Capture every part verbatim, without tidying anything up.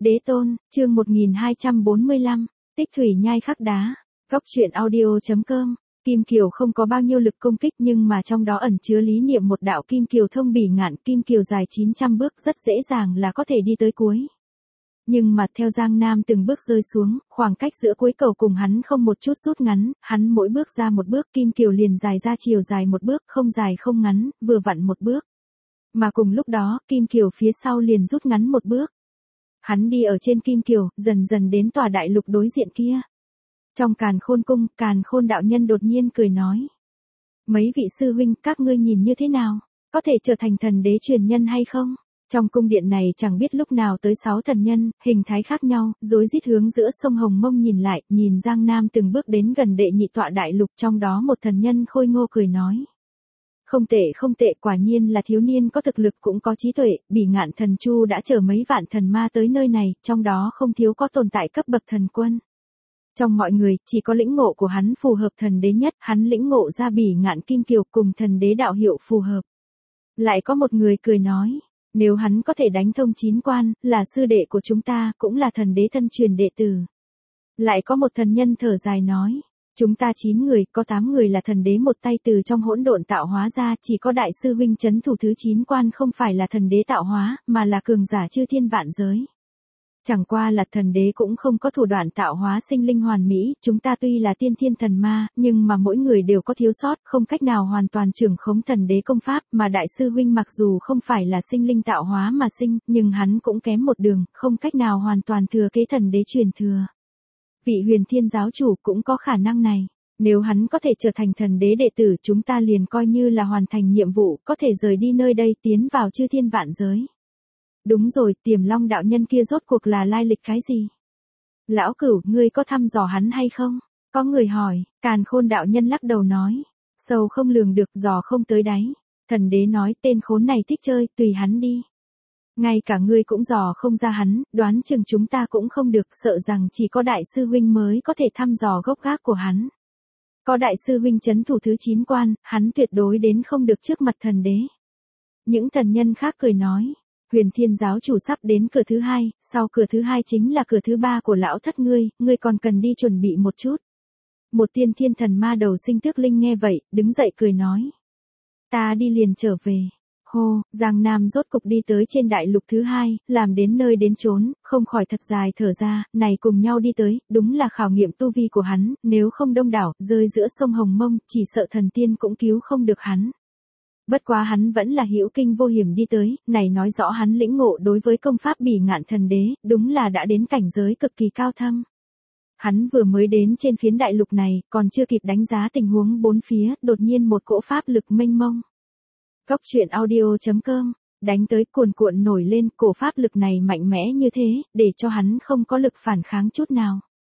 Đế tôn, chương một nghìn hai trăm bốn mươi lăm, tích thủy nhai khắc đá, góc truyện audio.com. Kim Kiều không có bao nhiêu lực công kích nhưng mà trong đó ẩn chứa lý niệm một đạo Kim Kiều thông bỉ ngạn, Kim Kiều dài chín trăm bước rất dễ dàng là có thể đi tới cuối. Nhưng mà theo Giang Nam từng bước rơi xuống, khoảng cách giữa cuối cầu cùng hắn không một chút rút ngắn, hắn mỗi bước ra một bước Kim Kiều liền dài ra chiều dài một bước, không dài không ngắn, vừa vặn một bước. Mà cùng lúc đó, Kim Kiều phía sau liền rút ngắn một bước. Hắn đi ở trên Kim Kiều, dần dần đến tòa đại lục đối diện kia. Trong Càn Khôn cung, Càn Khôn đạo nhân đột nhiên cười nói. Mấy vị sư huynh, các ngươi nhìn như thế nào? Có thể trở thành thần đế truyền nhân hay không? Trong cung điện này chẳng biết lúc nào tới sáu thần nhân, hình thái khác nhau, rối rít hướng giữa sông Hồng Mông nhìn lại, nhìn Giang Nam từng bước đến gần đệ nhị tọa đại lục, trong đó một thần nhân khôi ngô cười nói. Không tệ không tệ, quả nhiên là thiếu niên có thực lực cũng có trí tuệ, Bỉ Ngạn Thần Chu đã chở mấy vạn thần ma tới nơi này, trong đó không thiếu có tồn tại cấp bậc thần quân. Trong mọi người, chỉ có lĩnh ngộ của hắn phù hợp thần đế nhất, hắn lĩnh ngộ ra Bỉ Ngạn Kim Kiều cùng thần đế đạo hiệu phù hợp. Lại có một người cười nói, nếu hắn có thể đánh thông chín quan, là sư đệ của chúng ta, cũng là thần đế thân truyền đệ tử. Lại có một thần nhân thở dài nói, chúng ta chín người, có tám người là thần đế một tay từ trong hỗn độn tạo hóa ra, chỉ có đại sư huynh trấn thủ thứ chín quan không phải là thần đế tạo hóa, mà là cường giả chư thiên vạn giới. Chẳng qua là thần đế cũng không có thủ đoạn tạo hóa sinh linh hoàn mỹ, chúng ta tuy là tiên thiên thần ma, nhưng mà mỗi người đều có thiếu sót, không cách nào hoàn toàn trưởng khống thần đế công pháp, mà đại sư huynh mặc dù không phải là sinh linh tạo hóa mà sinh, nhưng hắn cũng kém một đường, không cách nào hoàn toàn thừa kế thần đế truyền thừa. Vị Huyền Thiên giáo chủ cũng có khả năng này, nếu hắn có thể trở thành thần đế đệ tử, chúng ta liền coi như là hoàn thành nhiệm vụ, có thể rời đi nơi đây tiến vào chư thiên vạn giới. Đúng rồi, Tiềm Long đạo nhân kia rốt cuộc là lai lịch cái gì? Lão Cửu, ngươi có thăm dò hắn hay không? Có người hỏi, Càn Khôn đạo nhân lắc đầu nói, sâu không lường được, dò không tới đáy. Thần đế nói, tên khốn này thích chơi, tùy hắn đi. Ngay cả ngươi cũng dò không ra hắn, đoán chừng chúng ta cũng không được, sợ rằng chỉ có đại sư huynh mới có thể thăm dò gốc gác của hắn. Có đại sư huynh trấn thủ thứ chín quan, hắn tuyệt đối đến không được trước mặt thần đế. Những thần nhân khác cười nói, Huyền Thiên giáo chủ sắp đến cửa thứ hai, sau cửa thứ hai chính là cửa thứ ba của lão thất ngươi, ngươi còn cần đi chuẩn bị một chút. Một tiên thiên thần ma đầu sinh tước linh nghe vậy, đứng dậy cười nói. Ta đi liền trở về. Hô, Giang Nam rốt cục đi tới trên đại lục thứ hai, làm đến nơi đến chốn, không khỏi thật dài thở ra, này cùng nhau đi tới, đúng là khảo nghiệm tu vi của hắn, nếu không đông đảo, rơi giữa sông Hồng Mông, chỉ sợ thần tiên cũng cứu không được hắn. Bất quá hắn vẫn là hữu kinh vô hiểm đi tới, này nói rõ hắn lĩnh ngộ đối với công pháp Bỉ Ngạn thần đế, đúng là đã đến cảnh giới cực kỳ cao thâm. Hắn vừa mới đến trên phiến đại lục này, còn chưa kịp đánh giá tình huống bốn phía, đột nhiên một cỗ pháp lực mênh mông. Góc truyện audio.com, đánh tới cuồn cuộn nổi lên, cổ pháp lực này mạnh mẽ như thế, để cho hắn không có lực phản kháng chút nào.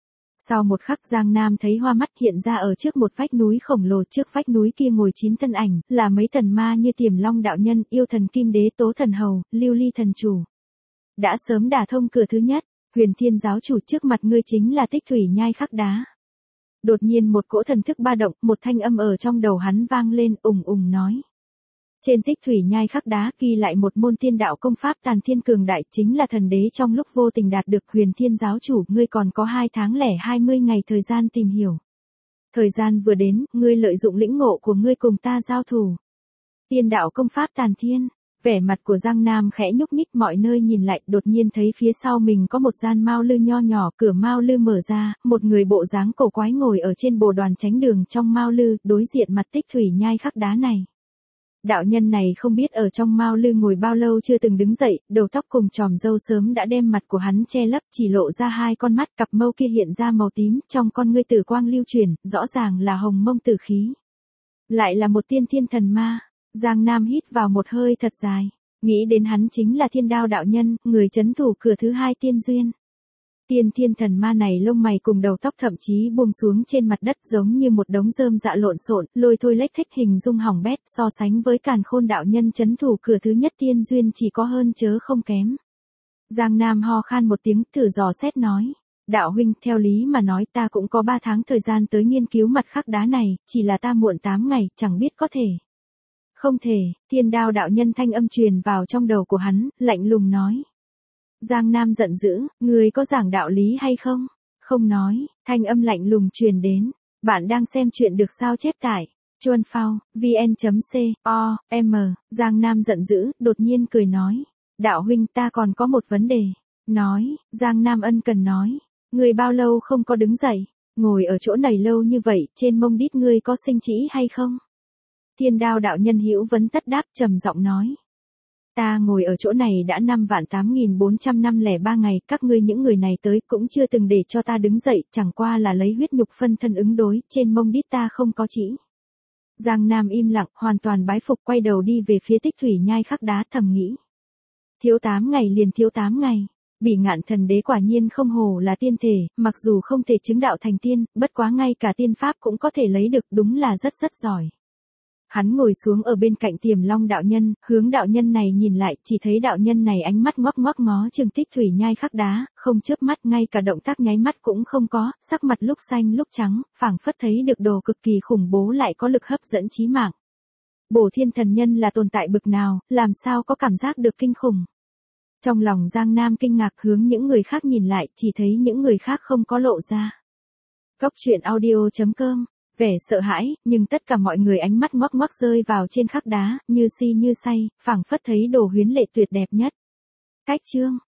Sau một khắc Giang Nam thấy hoa mắt hiện ra ở trước một vách núi khổng lồ, trước vách núi kia ngồi chín thân ảnh, là mấy thần ma như Tiềm Long đạo nhân, Yêu thần Kim Đế, Tố thần Hầu, Lưu Ly thần chủ. Đã sớm đả thông cửa thứ nhất, Huyền Thiên giáo chủ, trước mặt ngươi chính là tích thủy nhai khắc đá. Đột nhiên một cỗ thần thức ba động, một thanh âm ở trong đầu hắn vang lên, ùng ùng nói. Trên tích thủy nhai khắc đá ghi lại một môn tiên đạo công pháp tàn thiên cường đại, chính là thần đế trong lúc vô tình đạt được. Huyền Thiên giáo chủ, ngươi còn có hai tháng lẻ hai mươi ngày thời gian tìm hiểu. Thời gian vừa đến, ngươi lợi dụng lĩnh ngộ của ngươi cùng ta giao thủ. Tiên đạo công pháp tàn thiên, vẻ mặt của Giang Nam khẽ nhúc nhích, mọi nơi nhìn lại, đột nhiên thấy phía sau mình có một gian mao lư nho nhỏ, cửa mao lư mở ra, một người bộ dáng cổ quái ngồi ở trên bồ đoàn tránh đường trong mao lư, đối diện mặt tích thủy nhai khắc đá này. Đạo nhân này không biết ở trong mao lư ngồi bao lâu chưa từng đứng dậy, đầu tóc cùng chòm râu sớm đã đem mặt của hắn che lấp, chỉ lộ ra hai con mắt, cặp mâu kia hiện ra màu tím, trong con ngươi tử quang lưu truyền, rõ ràng là hồng mông tử khí. Lại là một tiên thiên thần ma, Giang Nam hít vào một hơi thật dài, nghĩ đến hắn chính là Thiên Đao đạo nhân, người trấn thủ cửa thứ hai tiên duyên. Tiên thiên thần ma này lông mày cùng đầu tóc thậm chí buông xuống trên mặt đất giống như một đống rơm dạ lộn xộn, lôi thôi lếch thếch, hình dung hỏng bét, so sánh với Càn Khôn đạo nhân trấn thủ cửa thứ nhất tiên duyên chỉ có hơn chớ không kém. Giang Nam ho khan một tiếng, thử dò xét nói, đạo huynh, theo lý mà nói ta cũng có ba tháng thời gian tới nghiên cứu mặt khắc đá này, chỉ là ta muộn tám ngày, chẳng biết có thể. Không thể, Thiên Đao đạo nhân thanh âm truyền vào trong đầu của hắn, lạnh lùng nói. Giang Nam giận dữ, người có giảng đạo lý hay không? Không nói, thanh âm lạnh lùng truyền đến. Bạn đang xem chuyện được sao chép tại chuan phao, vn.co, m, Giang Nam giận dữ, đột nhiên cười nói. Đạo huynh ta còn có một vấn đề. Nói, Giang Nam ân cần nói. Người bao lâu không có đứng dậy, ngồi ở chỗ này lâu như vậy, trên mông đít ngươi có sinh trĩ hay không? Thiên Đao đạo nhân hữu vấn tất đáp trầm giọng nói. Ta ngồi ở chỗ này đã năm vạn tám nghìn bốn trăm năm lẻ ba ngày, các ngươi những người này tới cũng chưa từng để cho ta đứng dậy, chẳng qua là lấy huyết nhục phân thân ứng đối, trên mông đít ta không có chỉ. Giang Nam im lặng, hoàn toàn bái phục, quay đầu đi về phía Tích Thủy Nhai Khắc Đá, thầm nghĩ. Thiếu tám ngày liền thiếu tám ngày. Bỉ Ngạn Thần Đế quả nhiên không hổ là tiên thể, mặc dù không thể chứng đạo thành tiên, bất quá ngay cả tiên pháp cũng có thể lấy được, đúng là rất rất giỏi. Hắn ngồi xuống ở bên cạnh Tiềm Long đạo nhân, hướng đạo nhân này nhìn lại, chỉ thấy đạo nhân này ánh mắt ngoắc ngoắc ngó chừng Tích Thủy Nhai Khắc Đá, không chớp mắt, ngay cả động tác nháy mắt cũng không có, sắc mặt lúc xanh lúc trắng, phảng phất thấy được đồ cực kỳ khủng bố lại có lực hấp dẫn chí mạng. Bổ Thiên Thần Nhân là tồn tại bực nào, làm sao có cảm giác được kinh khủng. Trong lòng Giang Nam kinh ngạc, hướng những người khác nhìn lại, chỉ thấy những người khác không có lộ ra. Cốc truyện audio chấm com, vẻ sợ hãi, nhưng tất cả mọi người ánh mắt ngoắc ngoắc rơi vào trên Khắc Đá, như si như say, phảng phất thấy đồ huyến lệ tuyệt đẹp nhất. Cách chương